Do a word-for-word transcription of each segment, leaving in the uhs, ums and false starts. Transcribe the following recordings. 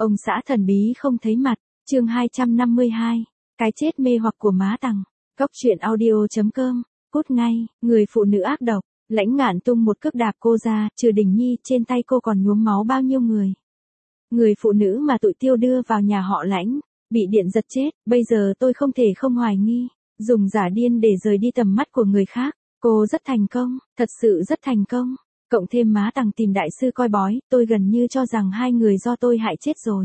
Ông xã thần bí không thấy mặt, chương hai trăm năm mươi hai, cái chết mê hoặc của má Tằng. Cốc truyện audio chấm com, cút ngay, người phụ nữ ác độc, Lãnh Ngạn tung một cước đạp cô ra, trừ Đình Nhi, trên tay cô còn nhuốm máu bao nhiêu người. Người phụ nữ mà tụi Tiêu đưa vào nhà họ Lãnh, bị điện giật chết, bây giờ tôi không thể không hoài nghi, dùng giả điên để rời đi tầm mắt của người khác, cô rất thành công, thật sự rất thành công. Cộng thêm má Tằng tìm đại sư coi bói, tôi gần như cho rằng hai người do tôi hại chết rồi.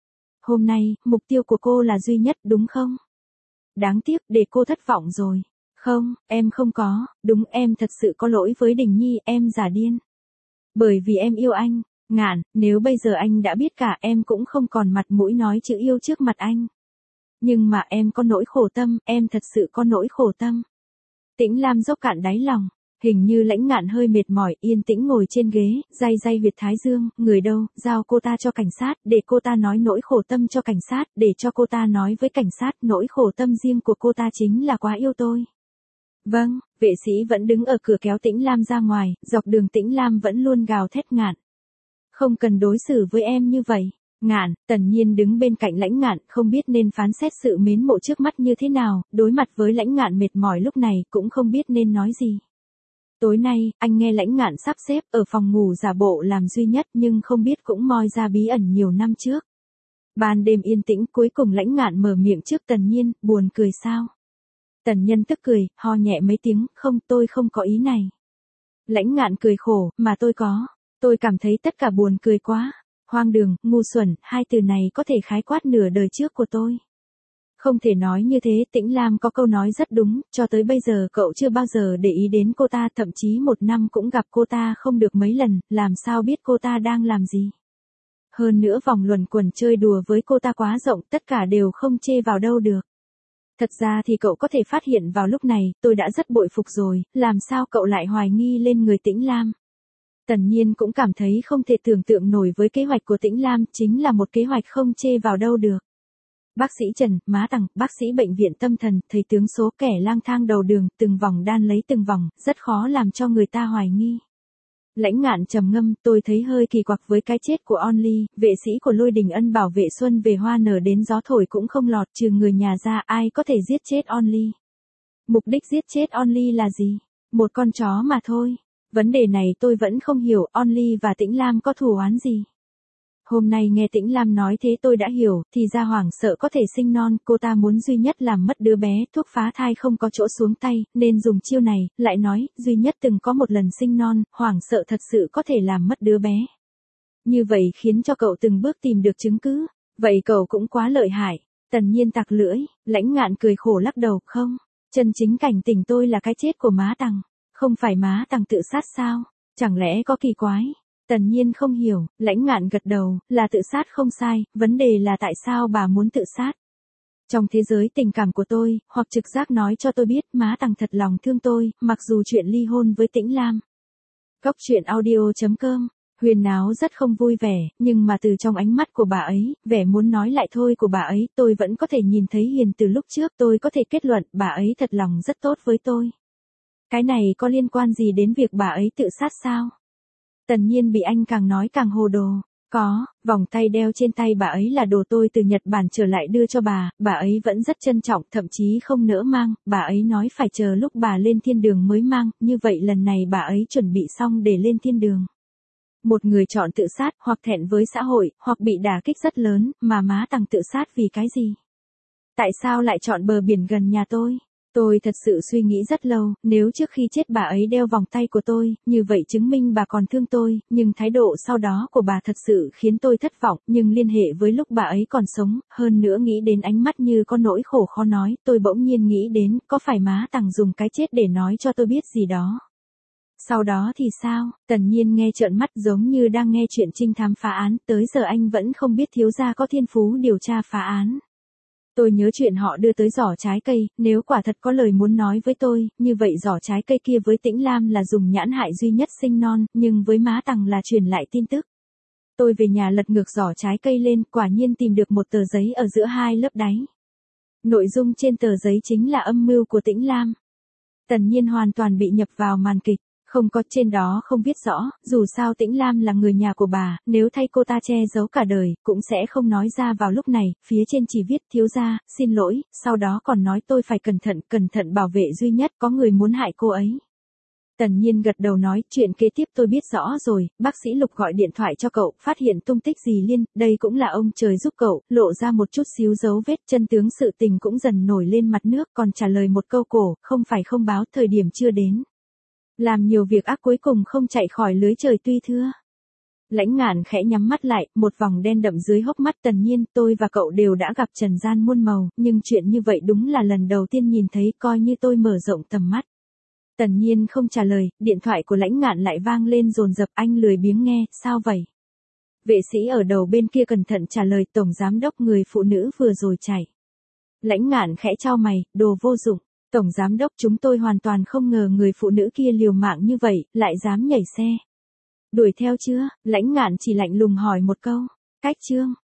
Hôm nay, mục tiêu của cô là duy nhất đúng không? Đáng tiếc để cô thất vọng rồi. Không, em không có, đúng em thật sự có lỗi với Đình Nhi, em giả điên. Bởi vì em yêu anh, Ngạn, nếu bây giờ anh đã biết cả em cũng không còn mặt mũi nói chữ yêu trước mặt anh. Nhưng mà em có nỗi khổ tâm, em thật sự có nỗi khổ tâm. Tĩnh Lam dốc cạn đáy lòng. Hình như Lãnh Ngạn hơi mệt mỏi, yên tĩnh ngồi trên ghế, day day huyệt thái dương, người đâu, giao cô ta cho cảnh sát, để cô ta nói nỗi khổ tâm cho cảnh sát, để cho cô ta nói với cảnh sát, nỗi khổ tâm riêng của cô ta chính là quá yêu tôi. Vâng, vệ sĩ vẫn đứng ở cửa kéo Tĩnh Lam ra ngoài, dọc đường Tĩnh Lam vẫn luôn gào thét Ngạn. Không cần đối xử với em như vậy. Ngạn, Tần Nhiên đứng bên cạnh Lãnh Ngạn, không biết nên phán xét sự mến mộ trước mắt như thế nào, đối mặt với Lãnh Ngạn mệt mỏi lúc này, cũng không biết nên nói gì. Tối nay, anh nghe Lãnh Ngạn sắp xếp ở phòng ngủ giả bộ làm duy nhất nhưng không biết cũng moi ra bí ẩn nhiều năm trước. Ban đêm yên tĩnh cuối cùng Lãnh Ngạn mở miệng trước Tần Nhiên, buồn cười sao? Tần Nhân tức cười, ho nhẹ mấy tiếng, không tôi không có ý này. Lãnh Ngạn cười khổ, mà tôi có. Tôi cảm thấy tất cả buồn cười quá. Hoang đường, ngu xuẩn, hai từ này có thể khái quát nửa đời trước của tôi. Không thể nói như thế, Tĩnh Lam có câu nói rất đúng, cho tới bây giờ cậu chưa bao giờ để ý đến cô ta, thậm chí một năm cũng gặp cô ta không được mấy lần, làm sao biết cô ta đang làm gì. Hơn nữa vòng luẩn quẩn chơi đùa với cô ta quá rộng, tất cả đều không chê vào đâu được. Thật ra thì cậu có thể phát hiện vào lúc này, tôi đã rất bội phục rồi, làm sao cậu lại hoài nghi lên người Tĩnh Lam. Tần Nhiên cũng cảm thấy không thể tưởng tượng nổi với kế hoạch của Tĩnh Lam, chính là một kế hoạch không chê vào đâu được. Bác sĩ Trần, má Tằng, bác sĩ bệnh viện tâm thần, thầy tướng số kẻ lang thang đầu đường, từng vòng đan lấy từng vòng, rất khó làm cho người ta hoài nghi. Lãnh Ngạn trầm ngâm, tôi thấy hơi kỳ quặc với cái chết của Only, vệ sĩ của Lôi Đình Ân bảo vệ xuân về hoa nở đến gió thổi cũng không lọt, trừ người nhà ra ai có thể giết chết Only. Mục đích giết chết Only là gì? Một con chó mà thôi. Vấn đề này tôi vẫn không hiểu, Only và Tĩnh Lam có thù oán gì? Hôm nay nghe Tĩnh Lam nói thế tôi đã hiểu, thì ra hoảng sợ có thể sinh non, cô ta muốn duy nhất làm mất đứa bé, thuốc phá thai không có chỗ xuống tay, nên dùng chiêu này, lại nói, duy nhất từng có một lần sinh non, hoảng sợ thật sự có thể làm mất đứa bé. Như vậy khiến cho cậu từng bước tìm được chứng cứ, vậy cậu cũng quá lợi hại. Tần Nhiên tặc lưỡi, Lãnh Ngạn cười khổ lắc đầu, không, chân chính cảnh tỉnh tôi là cái chết của má Tằng, không phải má Tằng tự sát sao, chẳng lẽ có kỳ quái? Tần Nhiên không hiểu, Lãnh Ngạn gật đầu, là tự sát không sai, vấn đề là tại sao bà muốn tự sát. Trong thế giới tình cảm của tôi, hoặc trực giác nói cho tôi biết má Tằng thật lòng thương tôi, mặc dù chuyện ly hôn với Tĩnh Lam. Cốc truyện audio chấm com, Huyền Náo rất không vui vẻ, nhưng mà từ trong ánh mắt của bà ấy, vẻ muốn nói lại thôi của bà ấy, tôi vẫn có thể nhìn thấy hiền từ lúc trước, tôi có thể kết luận bà ấy thật lòng rất tốt với tôi. Cái này có liên quan gì đến việc bà ấy tự sát sao? Tần Nhiên bị anh càng nói càng hồ đồ. Có, vòng tay đeo trên tay bà ấy là đồ tôi từ Nhật Bản trở lại đưa cho bà, bà ấy vẫn rất trân trọng, thậm chí không nỡ mang, bà ấy nói phải chờ lúc bà lên thiên đường mới mang, như vậy lần này bà ấy chuẩn bị xong để lên thiên đường. Một người chọn tự sát, hoặc thẹn với xã hội, hoặc bị đả kích rất lớn, mà má Tằng tự sát vì cái gì? Tại sao lại chọn bờ biển gần nhà tôi? Tôi thật sự suy nghĩ rất lâu, nếu trước khi chết bà ấy đeo vòng tay của tôi, như vậy chứng minh bà còn thương tôi, nhưng thái độ sau đó của bà thật sự khiến tôi thất vọng, nhưng liên hệ với lúc bà ấy còn sống, hơn nữa nghĩ đến ánh mắt như có nỗi khổ khó nói, tôi bỗng nhiên nghĩ đến, có phải má Tằng dùng cái chết để nói cho tôi biết gì đó. Sau đó thì sao? Tần Nhiên nghe trợn mắt giống như đang nghe chuyện trinh thám phá án, tới giờ anh vẫn không biết thiếu gia có thiên phú điều tra phá án. Tôi nhớ chuyện họ đưa tới giỏ trái cây, nếu quả thật có lời muốn nói với tôi, như vậy giỏ trái cây kia với Tĩnh Lam là dùng nhãn hại duy nhất sinh non, nhưng với má Tằng là truyền lại tin tức. Tôi về nhà lật ngược giỏ trái cây lên, quả nhiên tìm được một tờ giấy ở giữa hai lớp đáy. Nội dung trên tờ giấy chính là âm mưu của Tĩnh Lam. Tần Nhiên hoàn toàn bị nhập vào màn kịch. Không có, trên đó không viết rõ, dù sao Tĩnh Lam là người nhà của bà, nếu thay cô ta che giấu cả đời, cũng sẽ không nói ra vào lúc này, phía trên chỉ viết thiếu gia, xin lỗi, sau đó còn nói tôi phải cẩn thận, cẩn thận bảo vệ duy nhất, có người muốn hại cô ấy. Tần Nhiên gật đầu nói, chuyện kế tiếp tôi biết rõ rồi, bác sĩ Lục gọi điện thoại cho cậu, phát hiện tung tích dì Liên, đây cũng là ông trời giúp cậu, lộ ra một chút xíu dấu vết, chân tướng sự tình cũng dần nổi lên mặt nước, còn trả lời một câu cổ, không phải không báo, thời điểm chưa đến. Làm nhiều việc ác cuối cùng không chạy khỏi lưới trời tuy thưa. Lãnh Ngạn khẽ nhắm mắt lại, một vòng đen đậm dưới hốc mắt. Tần Nhiên, tôi và cậu đều đã gặp trần gian muôn màu, nhưng chuyện như vậy đúng là lần đầu tiên nhìn thấy, coi như tôi mở rộng tầm mắt. Tần Nhiên không trả lời, điện thoại của Lãnh Ngạn lại vang lên dồn dập, anh lười biếng nghe, sao vậy? Vệ sĩ ở đầu bên kia cẩn thận trả lời, tổng giám đốc người phụ nữ vừa rồi chạy. Lãnh Ngạn khẽ chau mày, đồ vô dụng. Tổng giám đốc, chúng tôi hoàn toàn không ngờ người phụ nữ kia liều mạng như vậy, lại dám nhảy xe. Đuổi theo chưa? Lãnh Ngạn chỉ lạnh lùng hỏi một câu. Cách chương.